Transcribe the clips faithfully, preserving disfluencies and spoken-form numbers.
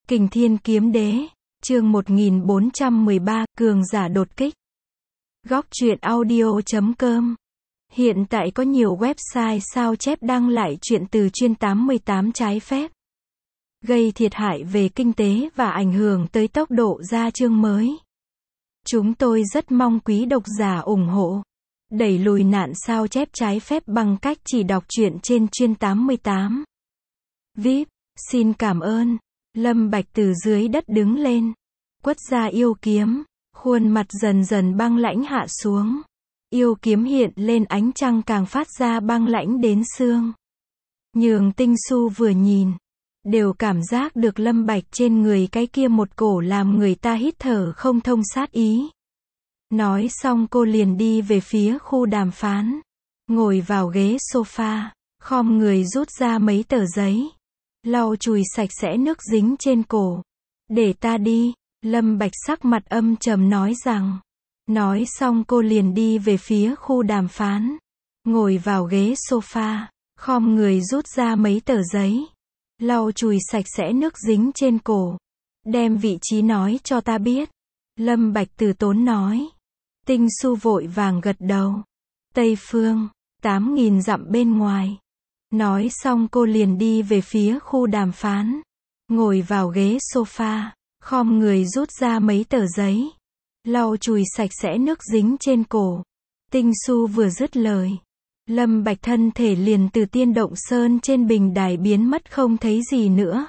Kình Thiên Kiếm Đế, chương một nghìn bốn trăm mười ba, cường giả đột kích. Góc truyện audio chấm com. Hiện tại có nhiều website sao chép đăng lại truyện từ chuyên tám mươi tám trái phép, gây thiệt hại về kinh tế và ảnh hưởng tới tốc độ ra chương mới. Chúng tôi rất mong quý độc giả ủng hộ, đẩy lùi nạn sao chép trái phép bằng cách chỉ đọc truyện trên chuyên tám mươi tám. vê i pê, xin cảm ơn. Lâm Bạch từ dưới đất đứng lên, quất ra yêu kiếm, khuôn mặt dần dần băng lãnh hạ xuống. Yêu kiếm hiện lên ánh trăng càng phát ra băng lãnh đến xương. Nhường Tinh Xu vừa nhìn, đều cảm giác được Lâm Bạch trên người cái kia một cổ làm người ta hít thở không thông sát ý. Nói xong cô liền đi về phía khu đàm phán, ngồi vào ghế sofa, khom người rút ra mấy tờ giấy, lau chùi sạch sẽ nước dính trên cổ. Để ta đi, Lâm Bạch sắc mặt âm trầm nói rằng. Nói xong cô liền đi về phía khu đàm phán, ngồi vào ghế sofa, khom người rút ra mấy tờ giấy, lau chùi sạch sẽ nước dính trên cổ. Đem vị trí nói cho ta biết. Lâm Bạch từ tốn nói. Tinh Xu vội vàng gật đầu. Tây phương, tám nghìn dặm bên ngoài. Nói xong cô liền đi về phía khu đàm phán, ngồi vào ghế sofa, khom người rút ra mấy tờ giấy, lau chùi sạch sẽ nước dính trên cổ. Tinh Xu vừa dứt lời, Lâm Bạch thân thể liền từ Tiên Động Sơn trên bình đài biến mất không thấy gì nữa,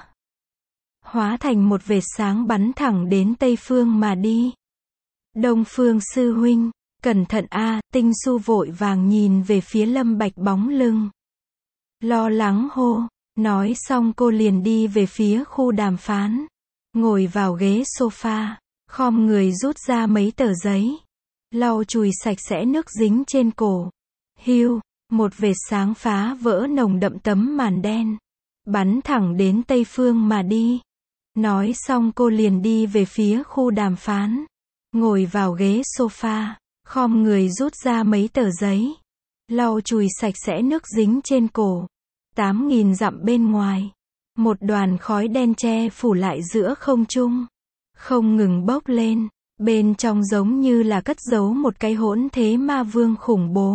hóa thành một vệt sáng bắn thẳng đến Tây phương mà đi. Đông Phương sư huynh, cẩn thận a. Tinh Xu vội vàng nhìn về phía Lâm Bạch bóng lưng, lo lắng hô. Nói xong cô liền đi về phía khu đàm phán, ngồi vào ghế sofa, khom người rút ra mấy tờ giấy, lau chùi sạch sẽ nước dính trên cổ. Hiu, một vệt sáng phá vỡ nồng đậm tấm màn đen, bắn thẳng đến Tây phương mà đi. Nói xong cô liền đi về phía khu đàm phán, ngồi vào ghế sofa, khom người rút ra mấy tờ giấy, lau chùi sạch sẽ nước dính trên cổ. Tám nghìn dặm bên ngoài, một đoàn khói đen che phủ lại giữa không trung, không ngừng bốc lên, bên trong giống như là cất giấu một cái hỗn thế ma vương khủng bố.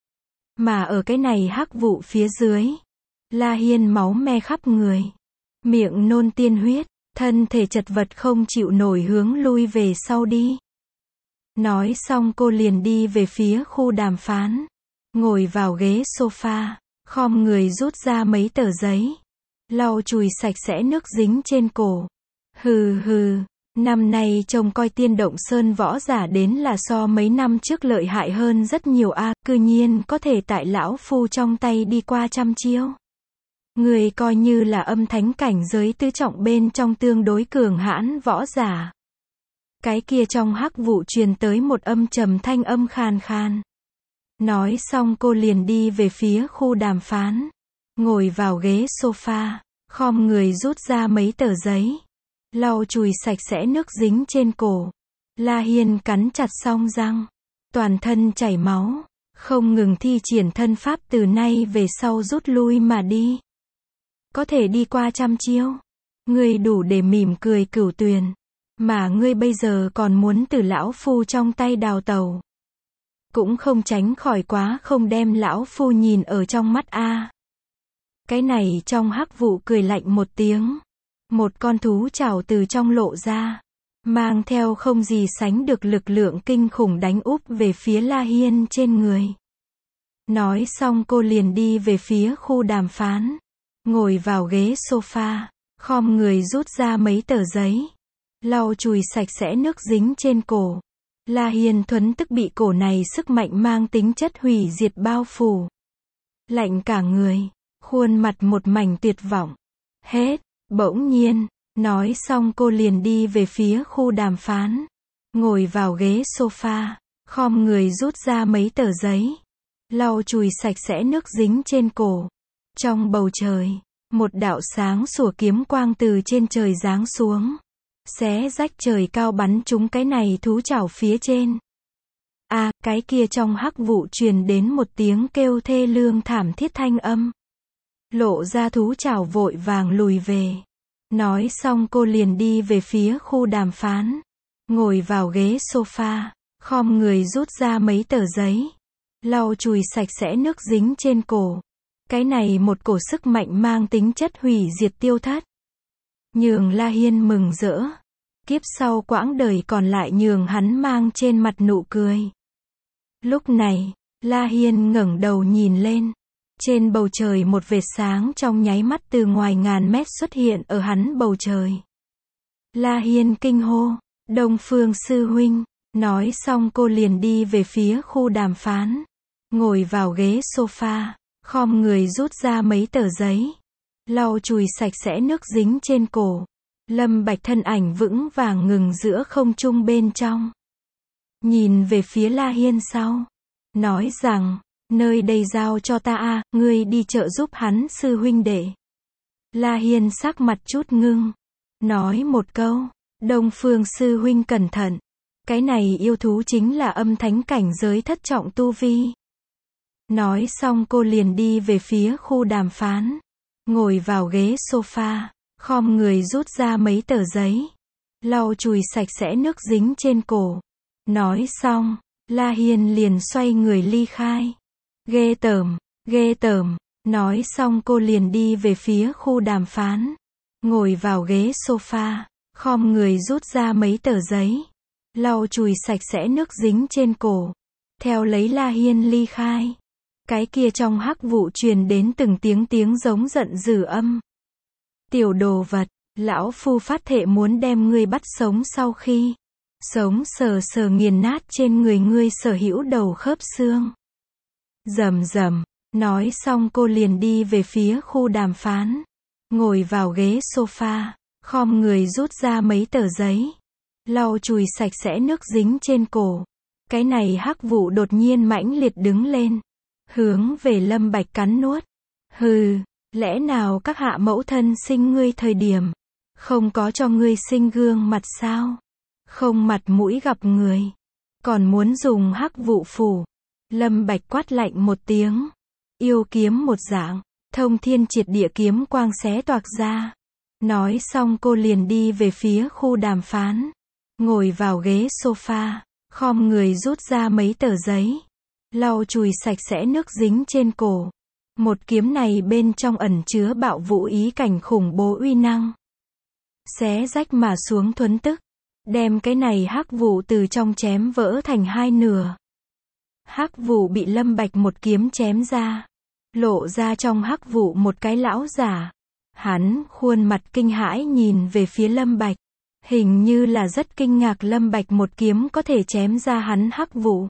Mà ở cái này hắc vụ phía dưới, La Hiên máu me khắp người, miệng nôn tiên huyết, thân thể chật vật không chịu nổi hướng lui về sau đi. Nói xong cô liền đi về phía khu đàm phán, ngồi vào ghế sofa, khom người rút ra mấy tờ giấy, lau chùi sạch sẽ nước dính trên cổ. Hừ hừ, năm nay trông coi Tiên Động Sơn võ giả đến là so mấy năm trước lợi hại hơn rất nhiều a, à, cư nhiên có thể tại lão phu trong tay đi qua trăm chiêu. Người coi như là âm thánh cảnh giới tứ trọng bên trong tương đối cường hãn võ giả. Cái kia trong hắc vụ truyền tới một âm trầm thanh âm khàn khàn. Nói xong cô liền đi về phía khu đàm phán, ngồi vào ghế sofa, khom người rút ra mấy tờ giấy, lau chùi sạch sẽ nước dính trên cổ. La Hiên cắn chặt song răng, toàn thân chảy máu, không ngừng thi triển thân pháp từ nay về sau rút lui mà đi. Có thể đi qua trăm chiêu, ngươi đủ để mỉm cười cửu tuyền, mà ngươi bây giờ còn muốn từ lão phu trong tay đào tẩu. Cũng không tránh khỏi quá không đem lão phu nhìn ở trong mắt a. À. Cái này trong hắc vụ cười lạnh một tiếng, một con thú trảo từ trong lộ ra, mang theo không gì sánh được lực lượng kinh khủng đánh úp về phía La Hiên trên người. Nói xong cô liền đi về phía khu đàm phán, ngồi vào ghế sofa, khom người rút ra mấy tờ giấy, lau chùi sạch sẽ nước dính trên cổ. La Hiên thuấn tức bị cổ này sức mạnh mang tính chất hủy diệt bao phủ. Lạnh cả người, khuôn mặt một mảnh tuyệt vọng. Hết, bỗng nhiên, nói xong cô liền đi về phía khu đàm phán, ngồi vào ghế sofa, khom người rút ra mấy tờ giấy, lau chùi sạch sẽ nước dính trên cổ. Trong bầu trời, một đạo sáng sủa kiếm quang từ trên trời giáng xuống, xé rách trời cao bắn trúng cái này thú trảo phía trên. A, à, cái kia trong hắc vụ truyền đến một tiếng kêu thê lương thảm thiết thanh âm. Lộ ra thú trảo vội vàng lùi về. Nói xong cô liền đi về phía khu đàm phán. Ngồi vào ghế sofa, khom người rút ra mấy tờ giấy. Lau chùi sạch sẽ nước dính trên cổ. Cái này một cổ sức mạnh mang tính chất hủy diệt tiêu thất. Nhường La Hiên mừng rỡ. Kiếp sau quãng đời còn lại nhường hắn mang trên mặt nụ cười. Lúc này, La Hiên ngẩng đầu nhìn lên. Trên bầu trời một vệt sáng trong nháy mắt từ ngoài ngàn mét xuất hiện ở hắn bầu trời. La Hiên kinh hô, Đông Phương sư huynh. Nói xong cô liền đi về phía khu đàm phán. Ngồi vào ghế sofa, khom người rút ra mấy tờ giấy. Lau chùi sạch sẽ nước dính trên cổ. Lâm Bạch thân ảnh vững vàng ngừng giữa không trung bên trong. Nhìn về phía La Hiên sau. Nói rằng, nơi đây giao cho ta a, ngươi đi trợ giúp hắn sư huynh đệ. La Hiên sắc mặt chút ngưng. Nói một câu, Đông Phương sư huynh cẩn thận. Cái này yêu thú chính là âm thánh cảnh giới thất trọng tu vi. Nói xong cô liền đi về phía khu đàm phán. Ngồi vào ghế sofa, khom người rút ra mấy tờ giấy. Lau chùi sạch sẽ nước dính trên cổ. Nói xong, La Hiên liền xoay người ly khai. Ghê tởm, ghê tởm. Nói xong cô liền đi về phía khu đàm phán. Ngồi vào ghế sofa, khom người rút ra mấy tờ giấy. Lau chùi sạch sẽ nước dính trên cổ. Theo lấy La Hiên ly khai. Cái kia trong hắc vụ truyền đến từng tiếng tiếng giống giận dữ âm. Tiểu đồ vật, lão phu phát thệ muốn đem ngươi bắt sống sau khi sống sờ sờ nghiền nát trên người ngươi sở hữu đầu khớp xương. Rầm rầm, nói xong cô liền đi về phía khu đàm phán. Ngồi vào ghế sofa, khom người rút ra mấy tờ giấy. Lau chùi sạch sẽ nước dính trên cổ. Cái này hắc vụ đột nhiên mãnh liệt đứng lên. Hướng về Lâm Bạch cắn nuốt. Hừ, lẽ nào các hạ mẫu thân sinh ngươi thời điểm không có cho ngươi sinh gương mặt sao? Không mặt mũi gặp người, còn muốn dùng hắc vụ phủ. Lâm Bạch quát lạnh một tiếng. Yêu kiếm một dạng, thông thiên triệt địa kiếm quang xé toạc ra. Nói xong cô liền đi về phía khu đàm phán. Ngồi vào ghế sofa, khom người rút ra mấy tờ giấy. Lau chùi sạch sẽ nước dính trên cổ. Một kiếm này bên trong ẩn chứa bạo vũ ý cảnh khủng bố uy năng. Xé rách mà xuống thuấn tức. Đem cái này hắc vụ từ trong chém vỡ thành hai nửa. Hắc vụ bị Lâm Bạch một kiếm chém ra. Lộ ra trong hắc vụ một cái lão giả. Hắn khuôn mặt kinh hãi nhìn về phía Lâm Bạch. Hình như là rất kinh ngạc Lâm Bạch một kiếm có thể chém ra hắn hắc vụ.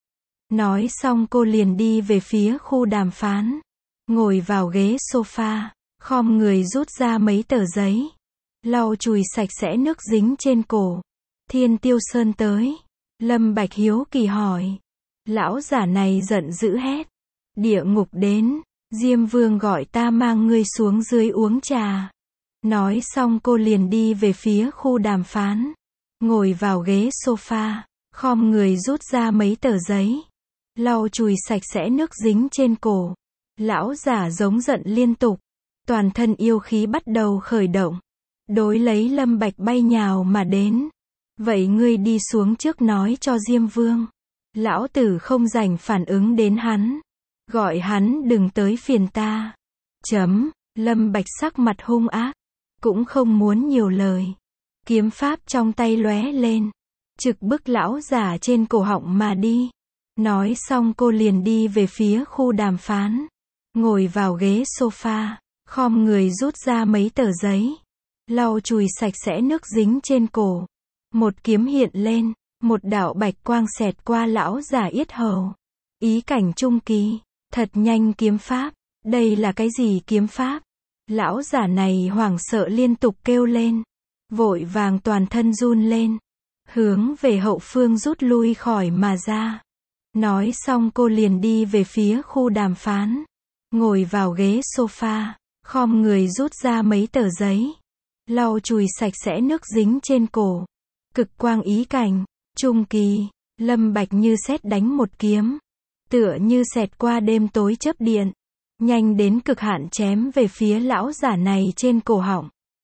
Nói xong cô liền đi về phía khu đàm phán. Ngồi vào ghế sofa, khom người rút ra mấy tờ giấy. Lau chùi sạch sẽ nước dính trên cổ. Thiên Tiêu Sơn tới. Lâm Bạch hiếu kỳ hỏi. Lão giả này giận dữ hét. Địa ngục đến, Diêm Vương gọi ta mang ngươi xuống dưới uống trà. Nói xong cô liền đi về phía khu đàm phán. Ngồi vào ghế sofa, khom người rút ra mấy tờ giấy. Lau chùi sạch sẽ nước dính trên cổ. Lão giả giống giận liên tục. Toàn thân yêu khí bắt đầu khởi động. Đối lấy Lâm Bạch bay nhào mà đến. Vậy ngươi đi xuống trước nói cho Diêm Vương. Lão tử không rảnh phản ứng đến hắn. Gọi hắn đừng tới phiền ta. Chấm, Lâm Bạch sắc mặt hung ác. Cũng không muốn nhiều lời. Kiếm pháp trong tay lóe lên. Trực bức lão giả trên cổ họng mà đi. Nói xong cô liền đi về phía khu đàm phán. Ngồi vào ghế sofa, khom người rút ra mấy tờ giấy. Lau chùi sạch sẽ nước dính trên cổ. Một kiếm hiện lên, một đạo bạch quang xẹt qua lão giả yết hầu. Ý cảnh trung kỳ, thật nhanh kiếm pháp. Đây là cái gì kiếm pháp? Lão giả này hoảng sợ liên tục kêu lên. Vội vàng toàn thân run lên. Hướng về hậu phương rút lui khỏi mà ra. Nói xong cô liền đi về phía khu đàm phán. Ngồi vào ghế sofa, khom người rút ra mấy tờ giấy. Lau chùi sạch sẽ nước dính trên cổ. Cực quang ý cảnh, trung kỳ, Lâm Bạch như sét đánh một kiếm. Tựa như xẹt qua đêm tối chớp điện. Nhanh đến cực hạn chém về phía lão giả này trên cổ họng.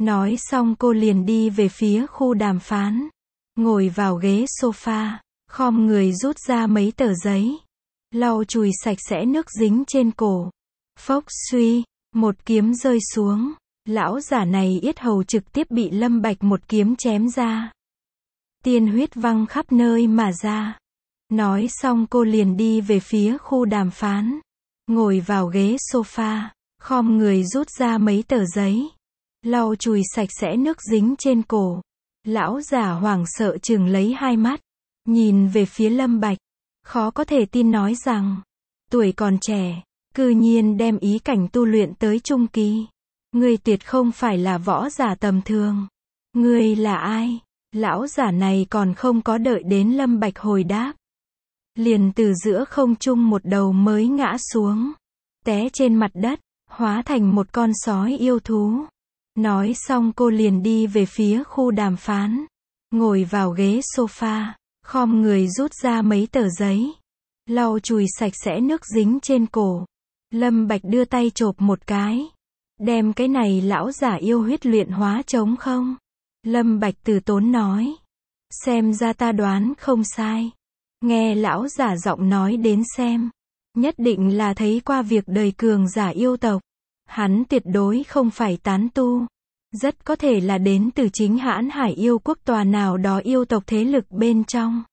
Nói xong cô liền đi về phía khu đàm phán. Ngồi vào ghế sofa, khom người rút ra mấy tờ giấy. Lau chùi sạch sẽ nước dính trên cổ. Phốc suy, một kiếm rơi xuống. Lão giả này yết hầu trực tiếp bị Lâm Bạch một kiếm chém ra. Tiên huyết văng khắp nơi mà ra. Nói xong cô liền đi về phía khu đàm phán. Ngồi vào ghế sofa, khom người rút ra mấy tờ giấy. Lau chùi sạch sẽ nước dính trên cổ. Lão giả hoảng sợ trừng lấy hai mắt. Nhìn về phía Lâm Bạch. Khó có thể tin nói rằng, tuổi còn trẻ, cư nhiên đem ý cảnh tu luyện tới trung kỳ. Ngươi tuyệt không phải là võ giả tầm thường. Ngươi là ai? Lão giả này còn không có đợi đến Lâm Bạch hồi đáp. Liền từ giữa không trung một đầu mới ngã xuống. Té trên mặt đất, hóa thành một con sói yêu thú. Nói xong cô liền đi về phía khu đàm phán. Ngồi vào ghế sofa, khom người rút ra mấy tờ giấy. Lau chùi sạch sẽ nước dính trên cổ. Lâm Bạch đưa tay chộp một cái. Đem cái này lão giả yêu huyết luyện hóa trống không? Lâm Bạch từ tốn nói. Xem ra ta đoán không sai. Nghe lão giả giọng nói đến xem. Nhất định là thấy qua việc đời cường giả yêu tộc. Hắn tuyệt đối không phải tán tu. Rất có thể là đến từ chính Hãn Hải yêu quốc tòa nào đó yêu tộc thế lực bên trong.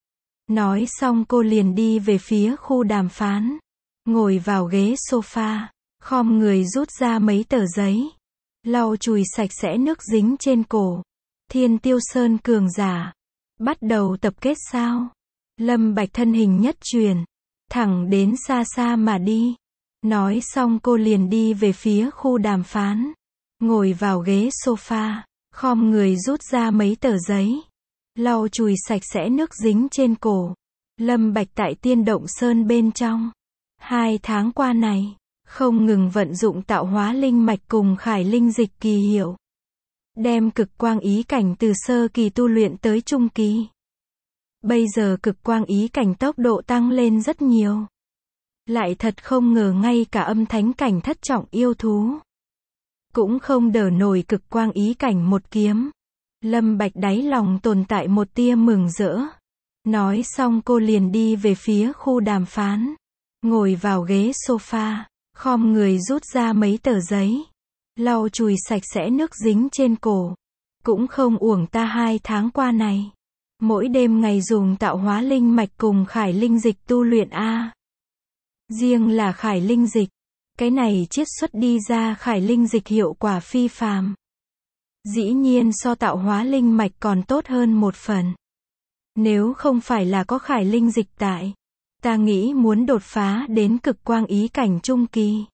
Nói xong cô liền đi về phía khu đàm phán. Ngồi vào ghế sofa, khom người rút ra mấy tờ giấy. Lau chùi sạch sẽ nước dính trên cổ. Thiên Tiêu Sơn cường giả. Bắt đầu tập kết sao? Lâm Bạch thân hình nhất chuyển. Thẳng đến xa xa mà đi. Nói xong cô liền đi về phía khu đàm phán. Ngồi vào ghế sofa, khom người rút ra mấy tờ giấy. Lau chùi sạch sẽ nước dính trên cổ. Lâm Bạch tại Tiên Động Sơn bên trong. Hai tháng qua này, không ngừng vận dụng tạo hóa linh mạch cùng khải linh dịch kỳ hiệu. Đem cực quang ý cảnh từ sơ kỳ tu luyện tới trung kỳ. Bây giờ cực quang ý cảnh tốc độ tăng lên rất nhiều. Lại thật không ngờ ngay cả âm thánh cảnh thất trọng yêu thú cũng không đỡ nổi cực quang ý cảnh một kiếm. Lâm Bạch đáy lòng tồn tại một tia mừng rỡ. Nói xong cô liền đi về phía khu đàm phán. Ngồi vào ghế sofa, khom người rút ra mấy tờ giấy. Lau chùi sạch sẽ nước dính trên cổ. Cũng không uổng ta hai tháng qua này. Mỗi đêm ngày dùng tạo hóa linh mạch cùng khải linh dịch tu luyện a. Riêng là khải linh dịch. Cái này chiết xuất đi ra khải linh dịch hiệu quả phi phàm. Dĩ nhiên so tạo hóa linh mạch còn tốt hơn một phần. Nếu không phải là có khải linh dịch tại, ta nghĩ muốn đột phá đến cực quang ý cảnh trung kỳ.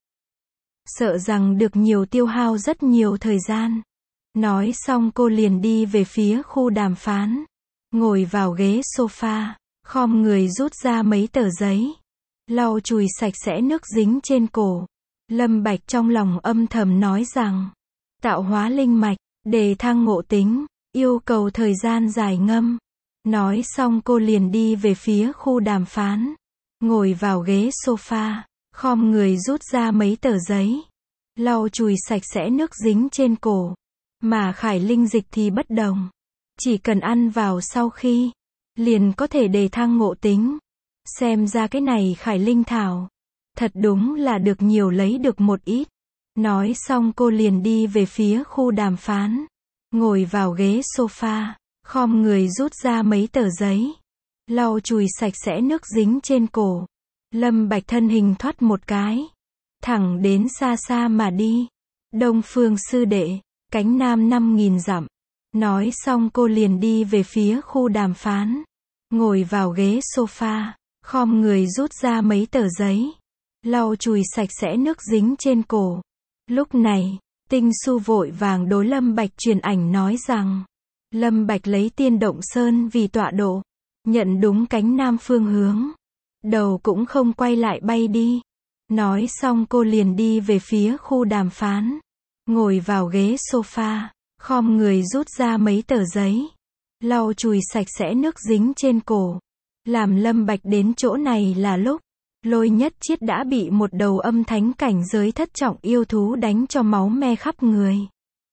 Sợ rằng được nhiều tiêu hao rất nhiều thời gian. Nói xong cô liền đi về phía khu đàm phán. Ngồi vào ghế sofa, khom người rút ra mấy tờ giấy. Lau chùi sạch sẽ nước dính trên cổ. Lâm Bạch trong lòng âm thầm nói rằng, tạo hóa linh mạch, đề thăng ngộ tính, yêu cầu thời gian dài ngâm. Nói xong cô liền đi về phía khu đàm phán. Ngồi vào ghế sofa, khom người rút ra mấy tờ giấy. Lau chùi sạch sẽ nước dính trên cổ. Mà khải linh dịch thì bất đồng. Chỉ cần ăn vào sau khi, liền có thể đề thăng ngộ tính. Xem ra cái này khải linh thảo, thật đúng là được nhiều lấy được một ít. Nói xong cô liền đi về phía khu đàm phán. Ngồi vào ghế sofa, khom người rút ra mấy tờ giấy. Lau chùi sạch sẽ nước dính trên cổ. Lâm Bạch thân hình thoát một cái. Thẳng đến xa xa mà đi. Đông Phương sư đệ, cánh nam năm nghìn dặm. Nói xong cô liền đi về phía khu đàm phán. Ngồi vào ghế sofa, khom người rút ra mấy tờ giấy. Lau chùi sạch sẽ nước dính trên cổ. Lúc này, Tinh Su vội vàng đối Lâm Bạch truyền ảnh nói rằng, Lâm Bạch lấy Tiên Động Sơn vì tọa độ, nhận đúng cánh nam phương hướng. Đầu cũng không quay lại bay đi. Nói xong cô liền đi về phía khu đàm phán. Ngồi vào ghế sofa, khom người rút ra mấy tờ giấy. Lau chùi sạch sẽ nước dính trên cổ. Làm Lâm Bạch đến chỗ này là lúc Lôi Nhất Chiết đã bị một đầu âm thánh cảnh giới thất trọng yêu thú đánh cho máu me khắp người.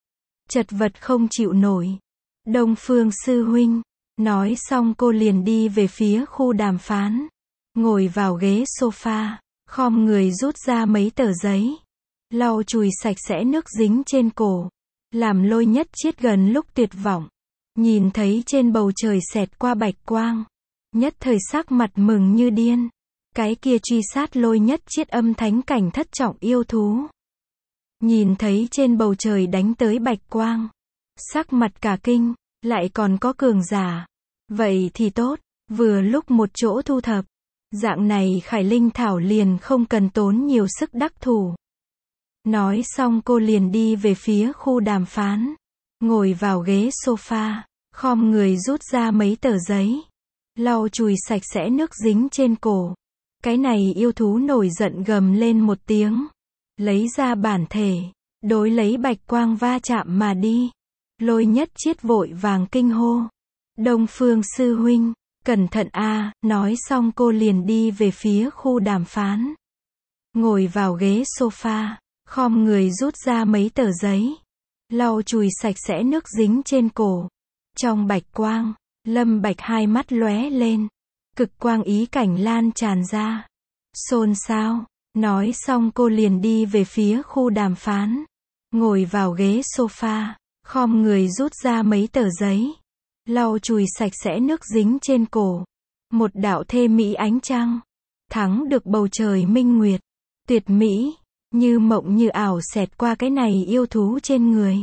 chật vật không chịu nổi. Đông Phương sư huynh. Nói xong cô liền đi về phía khu đàm phán. Ngồi vào ghế sofa, khom người rút ra mấy tờ giấy. Lau chùi sạch sẽ nước dính trên cổ. Làm Lôi Nhất Chiết gần lúc tuyệt vọng. Nhìn thấy trên bầu trời xẹt qua bạch quang. Nhất thời sắc mặt mừng như điên. Cái kia truy sát Lôi Nhất Chiết âm thánh cảnh thất trọng yêu thú. Nhìn thấy trên bầu trời đánh tới bạch quang. Sắc mặt cả kinh, lại còn có cường giả. Vậy thì tốt, vừa lúc một chỗ thu thập. Dạng này Khải Linh Thảo liền không cần tốn nhiều sức đắc thủ. Nói xong cô liền đi về phía khu đàm phán. Ngồi vào ghế sofa, khom người rút ra mấy tờ giấy. Lau chùi sạch sẽ nước dính trên cổ. Cái này yêu thú nổi giận gầm lên một tiếng. Lấy ra bản thể, đối lấy bạch quang va chạm mà đi. Lôi Nhất Chiết vội vàng kinh hô. Đông Phương sư huynh, cẩn thận a, nói xong cô liền đi về phía khu đàm phán. Ngồi vào ghế sofa, khom người rút ra mấy tờ giấy. Lau chùi sạch sẽ nước dính trên cổ. Trong bạch quang, Lâm Bạch hai mắt lóe lên. Cực quang ý cảnh lan tràn ra. Xôn xao. Nói xong cô liền đi về phía khu đàm phán. Ngồi vào ghế sofa, khom người rút ra mấy tờ giấy. Lau chùi sạch sẽ nước dính trên cổ. Một đạo thê mỹ ánh trăng. Thắng được bầu trời minh nguyệt. Tuyệt mỹ, như mộng như ảo xẹt qua cái này yêu thú trên người.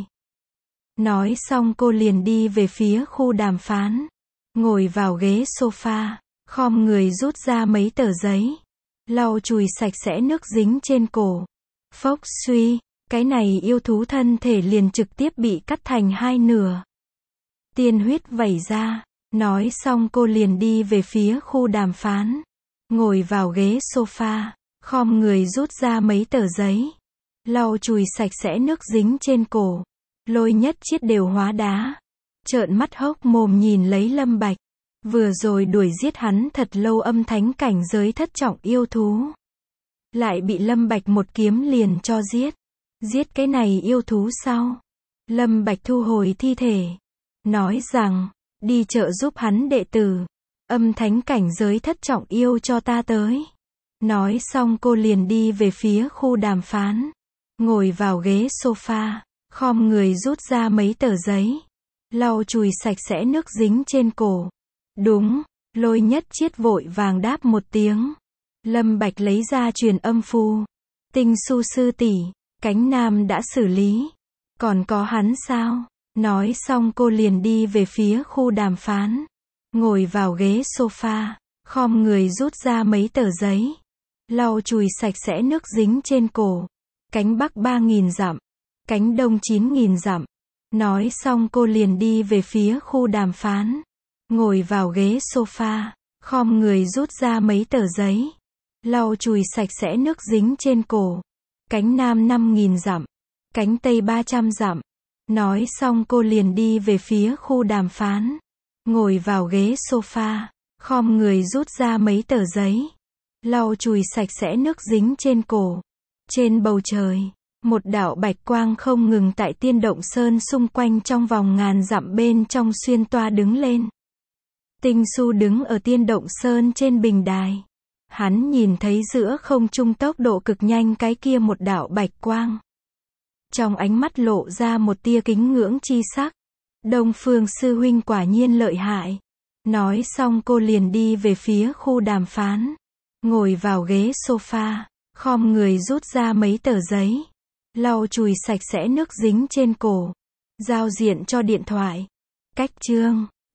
Nói xong cô liền đi về phía khu đàm phán. Ngồi vào ghế sofa, khom người rút ra mấy tờ giấy. Lau chùi sạch sẽ nước dính trên cổ. Phốc suy, cái này yêu thú thân thể liền trực tiếp bị cắt thành hai nửa. Tiên huyết vẩy ra. Nói xong cô liền đi về phía khu đàm phán. Ngồi vào ghế sofa, khom người rút ra mấy tờ giấy. Lau chùi sạch sẽ nước dính trên cổ. Lôi Nhất Chiết đều hóa đá. Trợn mắt hốc mồm nhìn lấy Lâm Bạch. Vừa rồi đuổi giết hắn thật lâu âm thánh cảnh giới thất trọng yêu thú. Lại bị Lâm Bạch một kiếm liền cho giết. Giết cái này yêu thú sau. Lâm Bạch thu hồi thi thể. Nói rằng, đi trợ giúp hắn đệ tử. Âm thánh cảnh giới thất trọng yêu cho ta tới. Nói xong cô liền đi về phía khu đàm phán. Ngồi vào ghế sofa, khom người rút ra mấy tờ giấy. Lau chùi sạch sẽ nước dính trên cổ. Đúng, Lôi Nhất Chiết vội vàng đáp một tiếng. Lâm Bạch lấy ra truyền âm phù. Tinh Su sư tỷ, cánh nam đã xử lý. Còn có hắn sao? Nói xong cô liền đi về phía khu đàm phán. Ngồi vào ghế sofa, khom người rút ra mấy tờ giấy. Lau chùi sạch sẽ nước dính trên cổ. Cánh Bắc ba nghìn dặm. Cánh Đông chín nghìn dặm. Nói xong cô liền đi về phía khu đàm phán. Ngồi vào ghế sofa, khom người rút ra mấy tờ giấy. Lau chùi sạch sẽ nước dính trên cổ. Cánh Nam năm nghìn dặm. Cánh Tây ba trăm dặm. Nói xong cô liền đi về phía khu đàm phán. Ngồi vào ghế sofa, khom người rút ra mấy tờ giấy. Lau chùi sạch sẽ nước dính trên cổ. Trên bầu trời, một đạo bạch quang không ngừng tại Tiên Động Sơn xung quanh trong vòng ngàn dặm bên trong xuyên toa đứng lên. Tinh Su đứng ở Tiên Động Sơn trên bình đài. Hắn nhìn thấy giữa không trung tốc độ cực nhanh cái kia một đạo bạch quang. Trong ánh mắt lộ ra một tia kính ngưỡng chi sắc. Đông Phương sư huynh quả nhiên lợi hại. Nói xong cô liền đi về phía khu đàm phán. Ngồi vào ghế sofa, khom người rút ra mấy tờ giấy. Lau chùi sạch sẽ nước dính trên cổ. Giao diện cho điện thoại. Cách chương